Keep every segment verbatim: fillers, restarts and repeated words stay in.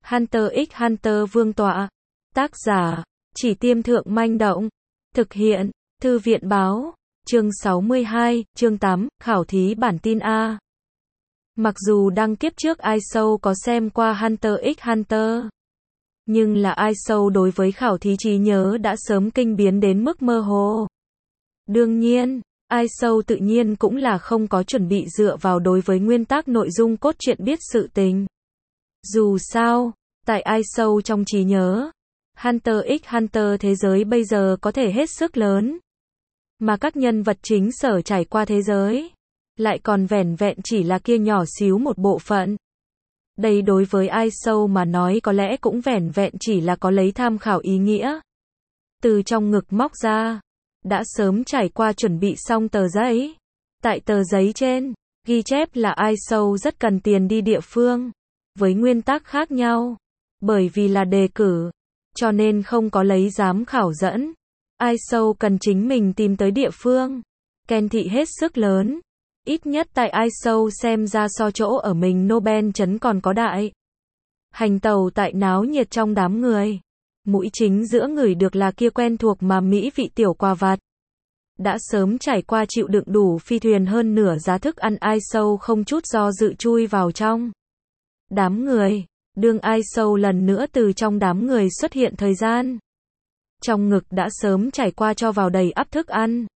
Hunter x Hunter vương tọa. Tác giả, Chỉ Tiêm Thượng Manh Động. Thực hiện, Thư viện Báo. Chương sáu mươi hai, chương tám, khảo thí bản tin A. Mặc dù đăng kiếp trước ai sâu có xem qua Hunter x Hunter, nhưng là ai sâu đối với khảo thí trí nhớ đã sớm kinh biến đến mức mơ hồ. Đương nhiên, ai sâu tự nhiên cũng là không có chuẩn bị dựa vào đối với nguyên tắc nội dung cốt truyện biết sự tình. Dù sao, tại ai sâu trong trí nhớ, Hunter x Hunter thế giới bây giờ có thể hết sức lớn, mà các nhân vật chính sở trải qua thế giới lại còn vẻn vẹn chỉ là kia nhỏ xíu một bộ phận. Đây đối với ai sâu mà nói có lẽ cũng vẻn vẹn chỉ là có lấy tham khảo ý nghĩa. Từ trong ngực móc ra, đã sớm trải qua chuẩn bị xong tờ giấy. Tại tờ giấy trên, ghi chép là ai sâu rất cần tiền đi địa phương, với nguyên tắc khác nhau. Bởi vì là đề cử, cho nên không có lấy giám khảo dẫn. Ai sâu cần chính mình tìm tới địa phương. Ken thị hết sức lớn. Ít nhất tại ai sâu xem ra so chỗ ở mình Nobel chấn còn có đại. Hành tàu tại náo nhiệt trong đám người. Mũi chính giữa người được là kia quen thuộc mà mỹ vị tiểu quà vặt. Đã sớm trải qua chịu đựng đủ phi thuyền hơn nửa giá thức ăn ai sâu không chút do dự chui vào trong đám người. Đương ai sâu lần nữa từ trong đám người xuất hiện thời gian. Trong ngực đã sớm trải qua cho vào đầy ắp thức ăn.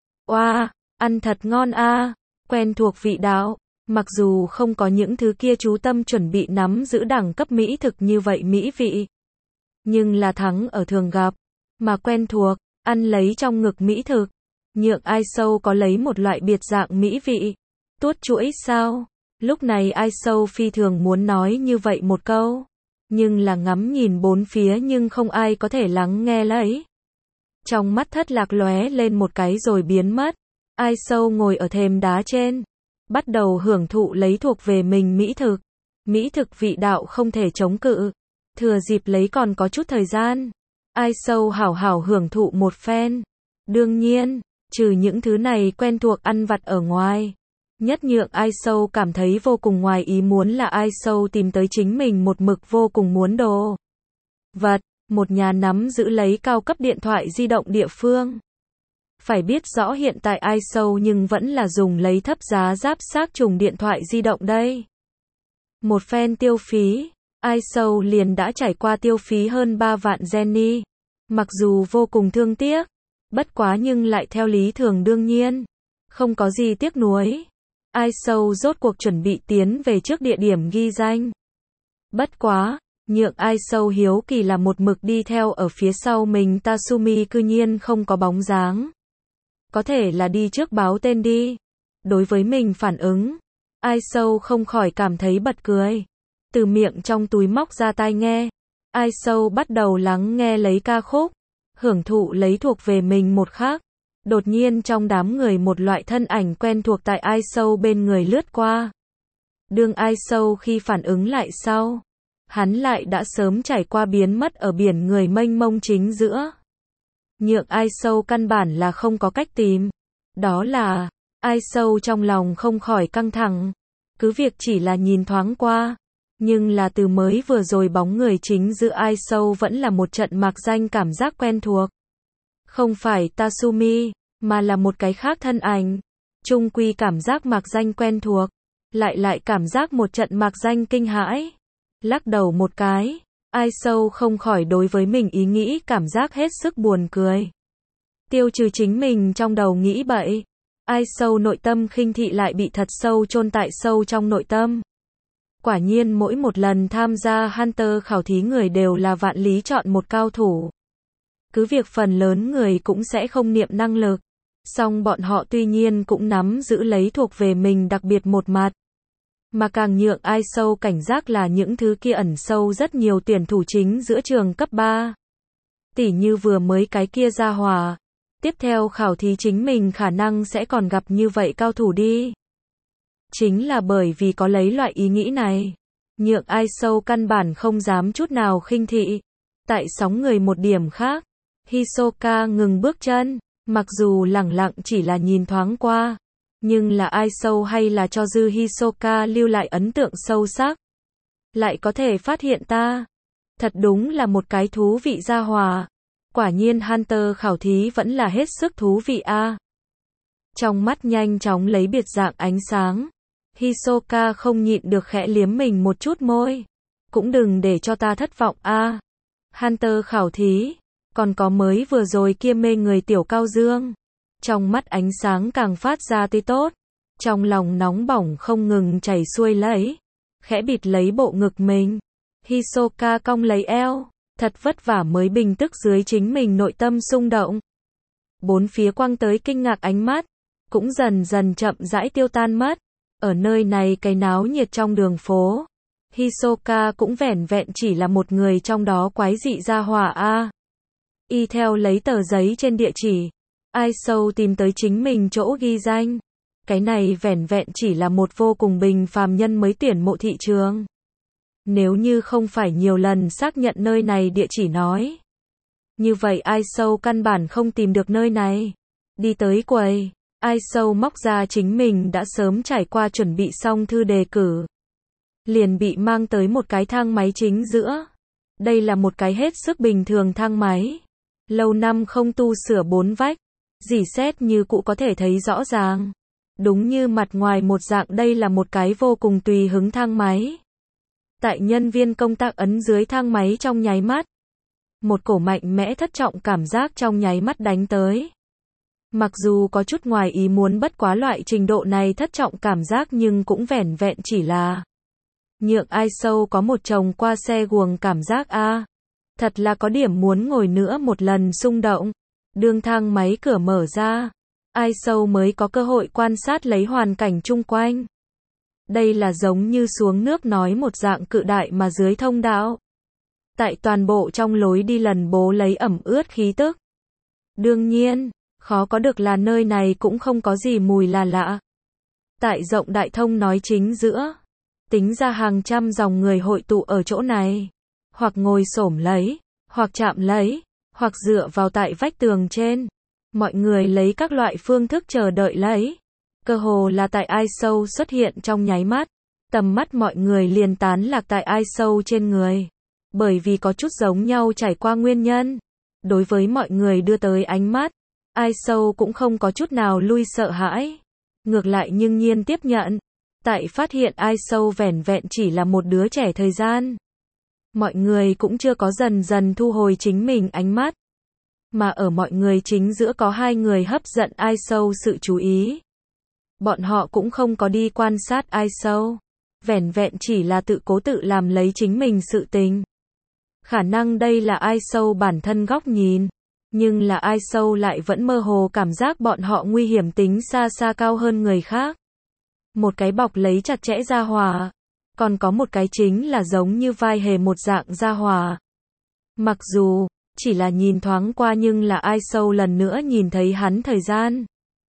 Oa, wow, ăn thật ngon a, à, quen thuộc vị đạo. Mặc dù không có những thứ kia chú tâm chuẩn bị nắm giữ đẳng cấp mỹ thực như vậy mỹ vị, nhưng là thắng ở thường gặp, mà quen thuộc, ăn lấy trong ngực mỹ thực, nhượng ai sâu có lấy một loại biệt dạng mỹ vị. Tuốt chuỗi sao? Lúc này ai sâu phi thường muốn nói như vậy một câu, nhưng là ngắm nhìn bốn phía nhưng không ai có thể lắng nghe lấy. Trong mắt thất lạc lóe lên một cái rồi biến mất. Ai sâu ngồi ở thềm đá trên, bắt đầu hưởng thụ lấy thuộc về mình mỹ thực. Mỹ thực vị đạo không thể chống cự. Thừa dịp lấy còn có chút thời gian, ai sâu hảo hảo hưởng thụ một phen. Đương nhiên, trừ những thứ này quen thuộc ăn vặt ở ngoài, nhất nhượng ai sâu cảm thấy vô cùng ngoài ý muốn là ai sâu tìm tới chính mình một mực vô cùng muốn đồ vật, một nhà nắm giữ lấy cao cấp điện thoại di động địa phương. Phải biết rõ hiện tại ai sâu nhưng vẫn là dùng lấy thấp giá giáp xác trùng điện thoại di động đây. Một phen tiêu phí, ai sâu liền đã trải qua tiêu phí hơn ba vạn Jenny. Mặc dù vô cùng thương tiếc, bất quá nhưng lại theo lý thường đương nhiên, không có gì tiếc nuối. Ai sâu rốt cuộc chuẩn bị tiến về trước địa điểm ghi danh. Bất quá, nhượng ai sâu hiếu kỳ là một mực đi theo ở phía sau mình Tatsumi cư nhiên không có bóng dáng. Có thể là đi trước báo tên đi. Đối với mình phản ứng, ai sâu không khỏi cảm thấy bật cười. Từ miệng trong túi móc ra tai nghe, ai sâu bắt đầu lắng nghe lấy ca khúc, hưởng thụ lấy thuộc về mình một khắc. Đột nhiên trong đám người một loại thân ảnh quen thuộc tại ai sâu bên người lướt qua. Đương ai sâu khi phản ứng lại sau, hắn lại đã sớm trải qua biến mất ở biển người mênh mông chính giữa. Nhượng ai sâu căn bản là không có cách tìm. Đó là, ai sâu trong lòng không khỏi căng thẳng. Cứ việc chỉ là nhìn thoáng qua, nhưng là từ mới vừa rồi bóng người chính giữa ai sâu vẫn là một trận mạc danh cảm giác quen thuộc. Không phải Tatsumi, mà là một cái khác thân ảnh. Chung quy cảm giác mạc danh quen thuộc, lại lại cảm giác một trận mạc danh kinh hãi. Lắc đầu một cái, ai sâu không khỏi đối với mình ý nghĩ cảm giác hết sức buồn cười. Tiêu trừ chính mình trong đầu nghĩ bậy, ai sâu nội tâm khinh thị lại bị thật sâu chôn tại sâu trong nội tâm. Quả nhiên mỗi một lần tham gia Hunter khảo thí người đều là vạn lý chọn một cao thủ. Cứ việc phần lớn người cũng sẽ không niệm năng lực, song bọn họ tuy nhiên cũng nắm giữ lấy thuộc về mình đặc biệt một mặt. Mà càng nhượng ai sâu cảnh giác là những thứ kia ẩn sâu rất nhiều tuyển thủ chính giữa trường cấp ba. Tỉ như vừa mới cái kia ra hỏa. Tiếp theo khảo thí chính mình khả năng sẽ còn gặp như vậy cao thủ đi. Chính là bởi vì có lấy loại ý nghĩ này, nhượng ai sâu căn bản không dám chút nào khinh thị. Tại sóng người một điểm khác, Hisoka ngừng bước chân, mặc dù lẳng lặng chỉ là nhìn thoáng qua, nhưng là ai sâu hay là cho dư Hisoka lưu lại ấn tượng sâu sắc. lại có thể phát hiện ta. Thật đúng là một cái thú vị gia hỏa. Quả nhiên Hunter khảo thí vẫn là hết sức thú vị a. Trong mắt nhanh chóng lấy biệt dạng ánh sáng. Hisoka không nhịn được khẽ liếm mình một chút môi. Cũng đừng để cho ta thất vọng a. Hunter khảo thí, còn có mới vừa rồi kia mê người tiểu cao dương. Trong mắt ánh sáng càng phát ra tươi tốt. Trong lòng nóng bỏng không ngừng chảy xuôi lấy. Khẽ bịt lấy bộ ngực mình. Hisoka cong lấy eo. Thật vất vả mới bình tức dưới chính mình nội tâm xung động. Bốn phía quăng tới kinh ngạc ánh mắt. Cũng dần dần chậm rãi tiêu tan mất. Ở nơi này cái náo nhiệt trong đường phố. Hisoka cũng vẻn vẹn chỉ là một người trong đó quái dị gia hỏa a. Y theo lấy tờ giấy trên địa chỉ. Ai sâu tìm tới chính mình chỗ ghi danh. Cái này vẻn vẹn chỉ là một vô cùng bình phàm nhân mới tuyển mộ thị trường. Nếu như không phải nhiều lần xác nhận nơi này địa chỉ nói. Như vậy ai sâu căn bản không tìm được nơi này. Đi tới quầy. Ai sâu móc ra chính mình đã sớm trải qua chuẩn bị xong thư đề cử. Liền bị mang tới một cái thang máy chính giữa. Đây là một cái hết sức bình thường thang máy. Lâu năm không tu sửa bốn vách. Dỉ xét như cũ có thể thấy rõ ràng. Đúng như mặt ngoài một dạng đây là một cái vô cùng tùy hứng thang máy. Tại nhân viên công tác ấn dưới thang máy trong nháy mắt. Một cổ mạnh mẽ thất trọng cảm giác trong nháy mắt đánh tới. Mặc dù có chút ngoài ý muốn bất quá loại trình độ này thất trọng cảm giác nhưng cũng vẻn vẹn chỉ là nhượng ai sâu có một chồng qua xe guồng cảm giác a. Thật là có điểm muốn ngồi nữa một lần xung động. Đương thang máy cửa mở ra. Ai sâu mới có cơ hội quan sát lấy hoàn cảnh chung quanh. Đây là giống như xuống nước nói một dạng cự đại mà dưới thông đạo. Tại toàn bộ trong lối đi lần bố lấy ẩm ướt khí tức. Đương nhiên, khó có được là nơi này cũng không có gì mùi là lạ. Tại rộng đại thông nói chính giữa. Tính ra hàng trăm dòng người hội tụ ở chỗ này. Hoặc ngồi xổm lấy, hoặc chạm lấy, hoặc dựa vào tại vách tường trên. Mọi người lấy các loại phương thức chờ đợi lấy. Cơ hồ là tại ai sâu xuất hiện trong nháy mắt. Tầm mắt mọi người liền tán lạc tại ai sâu trên người. Bởi vì có chút giống nhau trải qua nguyên nhân. Đối với mọi người đưa tới ánh mắt. Ai sâu cũng không có chút nào lui sợ hãi. Ngược lại nhưng nhiên tiếp nhận. Tại phát hiện ai sâu vẻn vẹn chỉ là một đứa trẻ thời gian. Mọi người cũng chưa có dần dần thu hồi chính mình ánh mắt. Mà ở mọi người chính giữa có hai người hấp dẫn ai sâu sự chú ý. Bọn họ cũng không có đi quan sát ai sâu. Vẻn vẹn chỉ là tự cố tự làm lấy chính mình sự tình. Khả năng đây là ai sâu bản thân góc nhìn. Nhưng là ai sâu lại vẫn mơ hồ cảm giác bọn họ nguy hiểm tính xa xa cao hơn người khác. Một cái bọc lấy chặt chẽ gia hỏa. Còn có một cái chính là giống như vai hề một dạng gia hỏa. Mặc dù chỉ là nhìn thoáng qua nhưng là ai sâu lần nữa nhìn thấy hắn thời gian.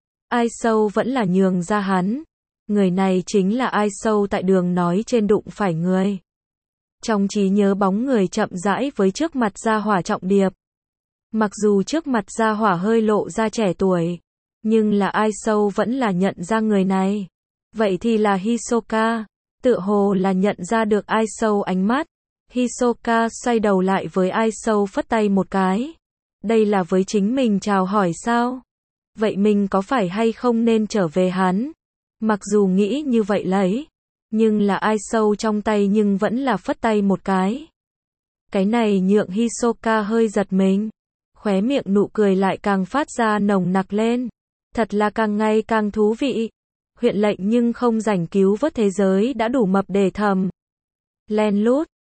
Ai sâu vẫn là nhường ra hắn. Người này chính là ai sâu tại đường nói trên đụng phải người. Trong trí nhớ bóng người chậm rãi với trước mặt gia hỏa trọng điệp. Mặc dù trước mặt gia hỏa hơi lộ ra trẻ tuổi. Nhưng là ai sâu vẫn là nhận ra người này. Vậy thì là Hisoka. Tựa hồ là nhận ra được ai sâu ánh mắt. Hisoka xoay đầu lại với ai sâu phất tay một cái. Đây là với chính mình chào hỏi sao? Vậy mình có phải hay không nên trở về hắn? Mặc dù nghĩ như vậy lấy. Nhưng là ai sâu trong tay nhưng vẫn là phất tay một cái. Cái này nhượng Hisoka hơi giật mình. Khóe miệng nụ cười lại càng phát ra nồng nặc lên. Thật là càng ngày càng thú vị. Huyện lệnh nhưng không rảnh cứu vớt thế giới đã đủ mập để thầm. Len lút.